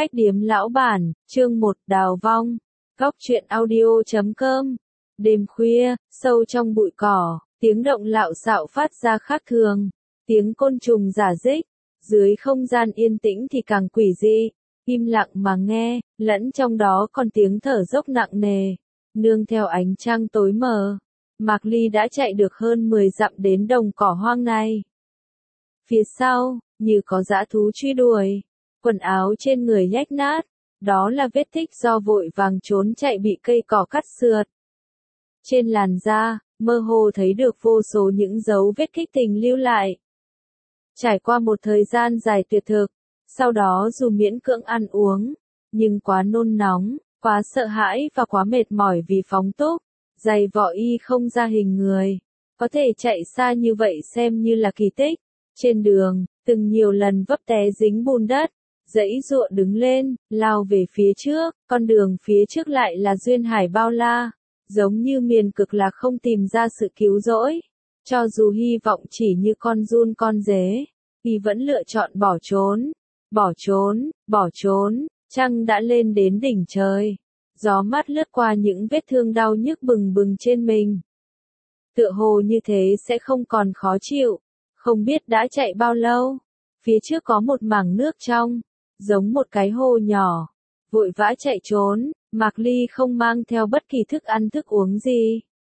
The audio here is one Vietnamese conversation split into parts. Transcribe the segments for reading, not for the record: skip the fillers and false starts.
Khách điếm lão bản, chương 1 đào vong. Góc truyện audio.com. Đêm khuya, sâu trong bụi cỏ, tiếng động lạo xạo phát ra khác thường. Tiếng côn trùng rả rích. Dưới không gian yên tĩnh thì càng quỷ dị. Im lặng mà nghe, lẫn trong đó còn tiếng thở dốc nặng nề. Nương theo ánh trăng tối mờ, Mạc Ly đã chạy được hơn 10 dặm đến đồng cỏ hoang này. Phía sau, như có dã thú truy đuổi. Quần áo trên người rách nát, đó là vết tích do vội vàng trốn chạy bị cây cỏ cắt sượt. Trên làn da, mơ hồ thấy được vô số những dấu vết kích tình lưu lại. Trải qua một thời gian dài tuyệt thực, sau đó dù miễn cưỡng ăn uống, nhưng quá nôn nóng, quá sợ hãi và quá mệt mỏi vì phóng túc, giày vỏ y không ra hình người. Có thể chạy xa như vậy xem như là kỳ tích. Trên đường, từng nhiều lần vấp té dính bùn đất, giãy giụa đứng lên, lao về phía trước, con đường phía trước lại là duyên hải bao la, giống như miền cực lạc không tìm ra sự cứu rỗi. Cho dù hy vọng chỉ như con giun con dế, y vẫn lựa chọn bỏ trốn, bỏ trốn, bỏ trốn. Trăng đã lên đến đỉnh trời, gió mát lướt qua những vết thương đau nhức bừng bừng trên mình. Tựa hồ như thế sẽ không còn khó chịu. Không biết đã chạy bao lâu, phía trước có một mảng nước trong, giống một cái hồ nhỏ. Vội vã chạy trốn, Mạc Ly không mang theo bất kỳ thức ăn thức uống gì.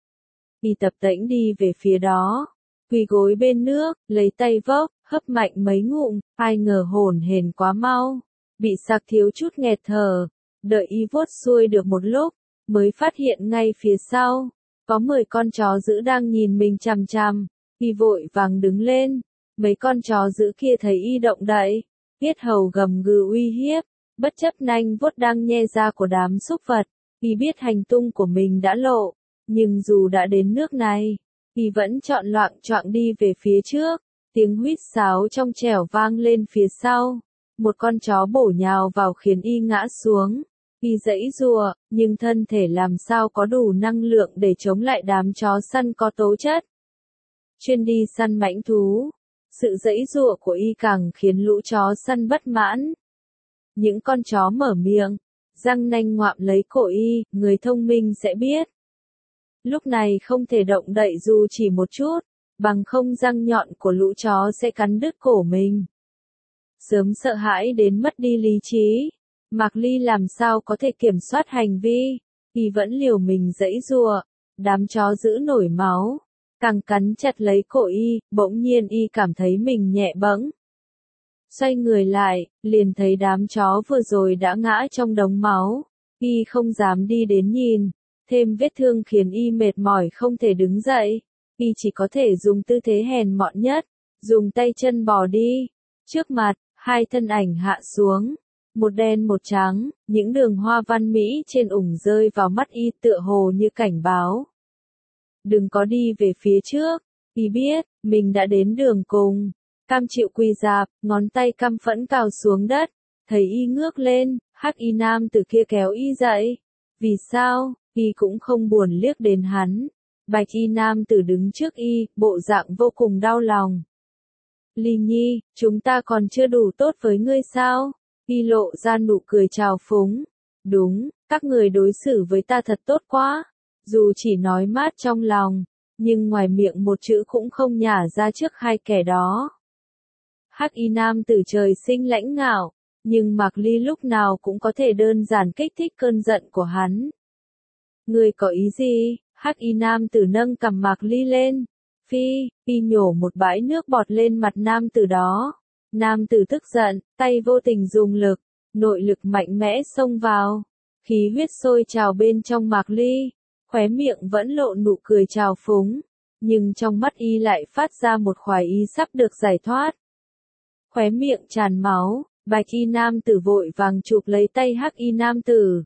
Y tập tễnh đi về phía đó, quỳ gối bên nước, lấy tay vốc, hấp mạnh mấy ngụm, ai ngờ hổn hển quá mau, bị sặc thiếu chút nghẹt thở. Đợi y vuốt xuôi được một lúc, mới phát hiện ngay phía sau, có 10 con chó dữ đang nhìn mình chằm chằm. Y vội vàng đứng lên, mấy con chó dữ kia thấy y động đậy, yết hầu gầm gừ uy hiếp, bất chấp nanh vuốt đang nhe ra của đám súc vật. Y biết hành tung của mình đã lộ, nhưng dù đã đến nước này, y vẫn chọn loạng choạng đi về phía trước. Tiếng huýt sáo trong trẻo vang lên phía sau, một con chó bổ nhào vào khiến y ngã xuống. Y giãy giụa, nhưng thân thể làm sao có đủ năng lượng để chống lại đám chó săn có tố chất. Chuyên đi săn mãnh thú, sự giãy giụa của y càng khiến lũ chó săn bất mãn. Những con chó mở miệng, răng nanh ngoạm lấy cổ y, người thông minh sẽ biết. Lúc này không thể động đậy dù chỉ một chút, bằng không răng nhọn của lũ chó sẽ cắn đứt cổ mình. Sớm sợ hãi đến mất đi lý trí, Mạc Ly làm sao có thể kiểm soát hành vi, y vẫn liều mình giãy giụa, đám chó dữ nổi máu. Càng cắn chặt lấy cổ y, bỗng nhiên y cảm thấy mình nhẹ bẫng. Xoay người lại, liền thấy đám chó vừa rồi đã ngã trong đống máu. Y không dám đi đến nhìn, thêm vết thương khiến y mệt mỏi không thể đứng dậy. Y chỉ có thể dùng tư thế hèn mọn nhất, dùng tay chân bò đi. Trước mặt, hai thân ảnh hạ xuống, một đen một trắng, những đường hoa văn mỹ trên ủng rơi vào mắt y tựa hồ như cảnh báo. Đừng có đi về phía trước, y biết, mình đã đến đường cùng. Cam chịu quỳ rạp, ngón tay căm phẫn cào xuống đất, thấy y ngước lên, hắc y nam từ kia kéo y dậy. Vì sao, y cũng không buồn liếc đến hắn. Bạch y nam tử đứng trước y, bộ dạng vô cùng đau lòng. Ly Nhi, chúng ta còn chưa đủ tốt với ngươi sao? Y lộ ra nụ cười trào phúng. Đúng, các người đối xử với ta thật tốt quá. Dù chỉ nói mát trong lòng, nhưng ngoài miệng một chữ cũng không nhả ra trước hai kẻ đó. Hắc y nam tử trời sinh lãnh ngạo, nhưng Mạc Ly lúc nào cũng có thể đơn giản kích thích cơn giận của hắn. Ngươi có ý gì? Hắc y nam tử nâng cằm Mạc Ly lên. Phi, y nhổ một bãi nước bọt lên mặt nam tử đó. Nam tử tức giận, tay vô tình dùng lực, nội lực mạnh mẽ xông vào. Khí huyết sôi trào bên trong Mạc Ly. Khóe miệng vẫn lộ nụ cười trào phúng, nhưng trong mắt y lại phát ra một khoái ý sắp được giải thoát. Khóe miệng tràn máu, bạch y nam tử vội vàng chụp lấy tay hắc y nam tử.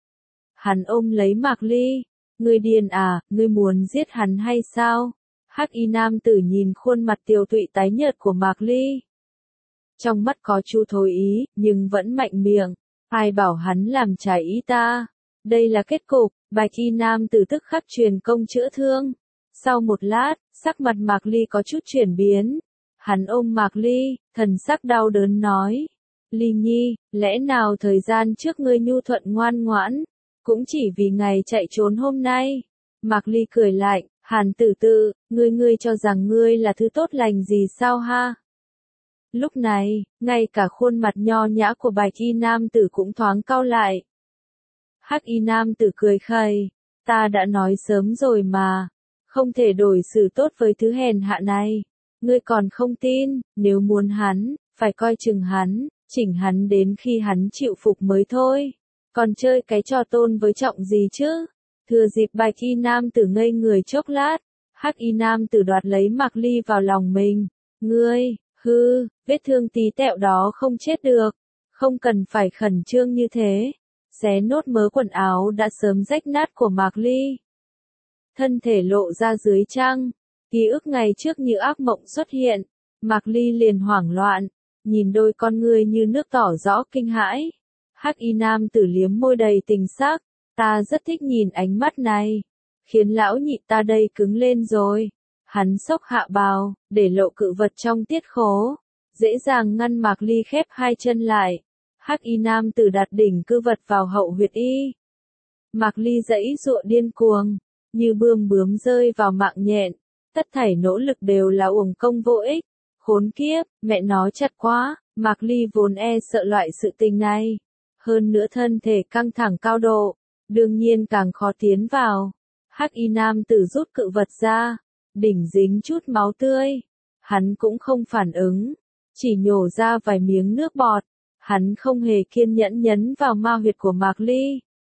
Hắn ôm lấy Mạc Ly, ngươi điên à, ngươi muốn giết hắn hay sao? Hắc y nam tử nhìn khuôn mặt tiều tụy tái nhợt của Mạc Ly. Trong mắt có chút thối ý, nhưng vẫn mạnh miệng, ai bảo hắn làm trái ý ta? Đây là kết cục. Bạch y nam tử tức khắc truyền công chữa thương. Sau một lát, sắc mặt Mạc Ly có chút chuyển biến. Hắn ôm Mạc Ly, thần sắc đau đớn nói. Ly Nhi, lẽ nào thời gian trước ngươi nhu thuận ngoan ngoãn, cũng chỉ vì ngày chạy trốn hôm nay? Mạc Ly cười lạnh, Hàn Tử Tự, ngươi cho rằng ngươi là thứ tốt lành gì sao ha? Lúc này, ngay cả khuôn mặt nho nhã của bạch y nam tử cũng thoáng cau lại. Hắc y nam tử cười khẩy, ta đã nói sớm rồi mà, không thể đối xử tốt với thứ hèn hạ này. Ngươi còn không tin, nếu muốn hắn, phải coi chừng hắn, chỉnh hắn đến khi hắn chịu phục mới thôi. Còn chơi cái trò tôn với trọng gì chứ? Thừa dịp bạch y nam tử ngây người chốc lát, hắc y nam tử đoạt lấy Mạc Ly vào lòng mình. Ngươi, hư, vết thương tí tẹo đó không chết được, không cần phải khẩn trương như thế. Xé nốt mớ quần áo đã sớm rách nát của Mạc Ly. Thân thể lộ ra dưới trăng, ký ức ngày trước như ác mộng xuất hiện, Mạc Ly liền hoảng loạn, nhìn đôi con ngươi như nước tỏ rõ kinh hãi. Hắc y nam tử liếm môi đầy tình sắc, ta rất thích nhìn ánh mắt này, khiến lão nhị ta đây cứng lên rồi. Hắn xốc hạ bào, để lộ cự vật trong tiết khố, dễ dàng ngăn Mạc Ly khép hai chân lại. Hắc y nam tử đặt đỉnh cư vật vào hậu huyệt y. Mạc Ly giãy giụa điên cuồng, như bướm rơi vào mạng nhện, tất thảy nỗ lực đều là uổng công vô ích. Khốn kiếp, mẹ nói chặt quá, Mạc Ly vốn e sợ loại sự tình này. Hơn nữa thân thể căng thẳng cao độ, đương nhiên càng khó tiến vào. Hắc y nam tử rút cự vật ra, đỉnh dính chút máu tươi. Hắn cũng không phản ứng, chỉ nhổ ra vài miếng nước bọt. Hắn không hề kiên nhẫn nhấn vào ma huyệt của Mạc Ly.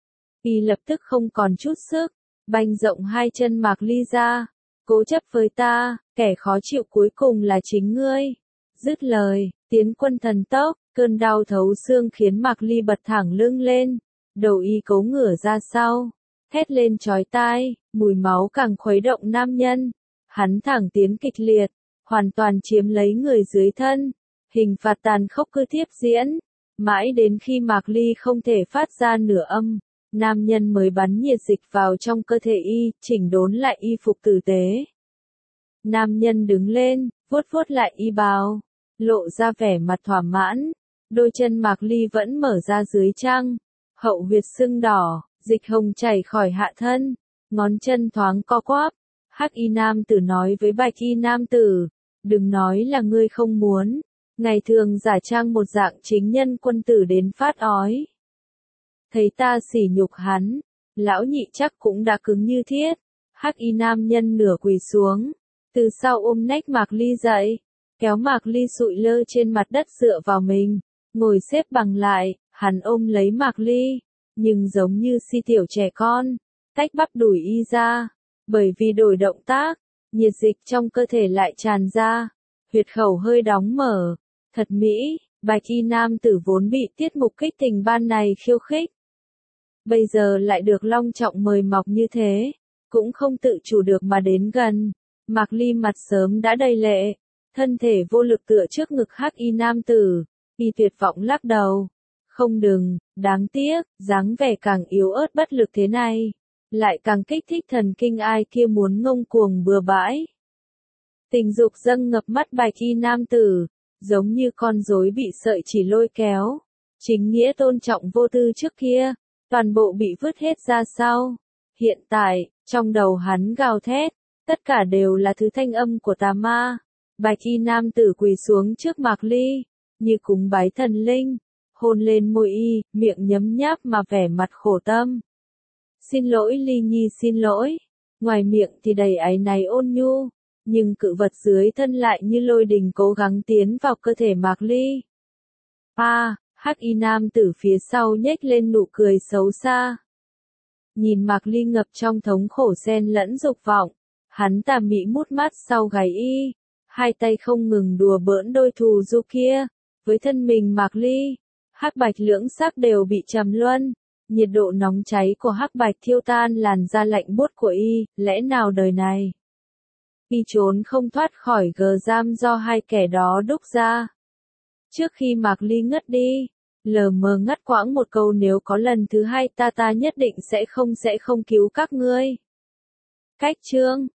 Y lập tức không còn chút sức, banh rộng hai chân Mạc Ly ra. Cố chấp với ta, kẻ khó chịu cuối cùng là chính ngươi. Dứt lời, tiến quân thần tốc, cơn đau thấu xương khiến Mạc Ly bật thẳng lưng lên. Đầu y cố ngửa ra sau, thét lên chói tai, mùi máu càng khuấy động nam nhân. Hắn thẳng tiến kịch liệt, hoàn toàn chiếm lấy người dưới thân. Hình phạt tàn khốc cứ tiếp diễn, mãi đến khi Mạc Ly không thể phát ra nửa âm, nam nhân mới bắn nhiệt dịch vào trong cơ thể y, chỉnh đốn lại y phục tử tế. Nam nhân đứng lên, vuốt vuốt lại y bào, lộ ra vẻ mặt thỏa mãn. Đôi chân Mạc Ly vẫn mở ra dưới trăng, hậu huyệt sưng đỏ, dịch hồng chảy khỏi hạ thân, ngón chân thoáng co quắp. Hắc y nam tử nói với bạch y nam tử, đừng nói là ngươi không muốn. Ngày thường giả trang một dạng chính nhân quân tử đến phát ói. Thấy ta sỉ nhục hắn, lão nhị chắc cũng đã cứng như thiết. Hắc y nam nhân nửa quỳ xuống, từ sau ôm nách Mạc Ly dậy, kéo Mạc Ly sụi lơ trên mặt đất dựa vào mình, ngồi xếp bằng lại, hắn ôm lấy Mạc Ly, nhưng giống như si tiểu trẻ con, tách bắp đùi y ra, bởi vì đổi động tác, nhiệt dịch trong cơ thể lại tràn ra, huyệt khẩu hơi đóng mở. Thật mỹ, bạch y nam tử vốn bị tiết mục kích tình ban này khiêu khích. Bây giờ lại được long trọng mời mọc như thế, cũng không tự chủ được mà đến gần. Mạc Ly mặt sớm đã đầy lệ, thân thể vô lực tựa trước ngực hắc y nam tử, y tuyệt vọng lắc đầu. Không đừng, đáng tiếc, dáng vẻ càng yếu ớt bất lực thế này, lại càng kích thích thần kinh ai kia muốn ngông cuồng bừa bãi. Tình dục dâng ngập mắt bạch y nam tử, giống như con rối bị sợi chỉ lôi kéo. Chính nghĩa tôn trọng vô tư trước kia, toàn bộ bị vứt hết ra sau. Hiện tại, trong đầu hắn gào thét, tất cả đều là thứ thanh âm của tà ma. Bạch y nam tử quỳ xuống trước Mạc Ly, như cúng bái thần linh, hôn lên môi y, miệng nhấm nháp mà vẻ mặt khổ tâm. Xin lỗi Ly Nhi, xin lỗi. Ngoài miệng thì đầy áy náy ôn nhu, nhưng cự vật dưới thân lại như lôi đình cố gắng tiến vào cơ thể Mạc Ly. Hắc y nam tử phía sau nhếch lên nụ cười xấu xa. Nhìn Mạc Ly ngập trong thống khổ xen lẫn dục vọng, hắn tà mị mút mắt sau gáy y, hai tay không ngừng đùa bỡn đôi thù du kia, với thân mình Mạc Ly. Hắc bạch lưỡng sắc đều bị trầm luân, nhiệt độ nóng cháy của hắc bạch thiêu tan làn da lạnh buốt của y, lẽ nào đời này y trốn không thoát khỏi gờ giam do hai kẻ đó đúc ra. Trước khi Mạc Ly ngất đi, lờ mờ ngắt quãng một câu, nếu có lần thứ hai ta nhất định sẽ không cứu các ngươi. Cách chương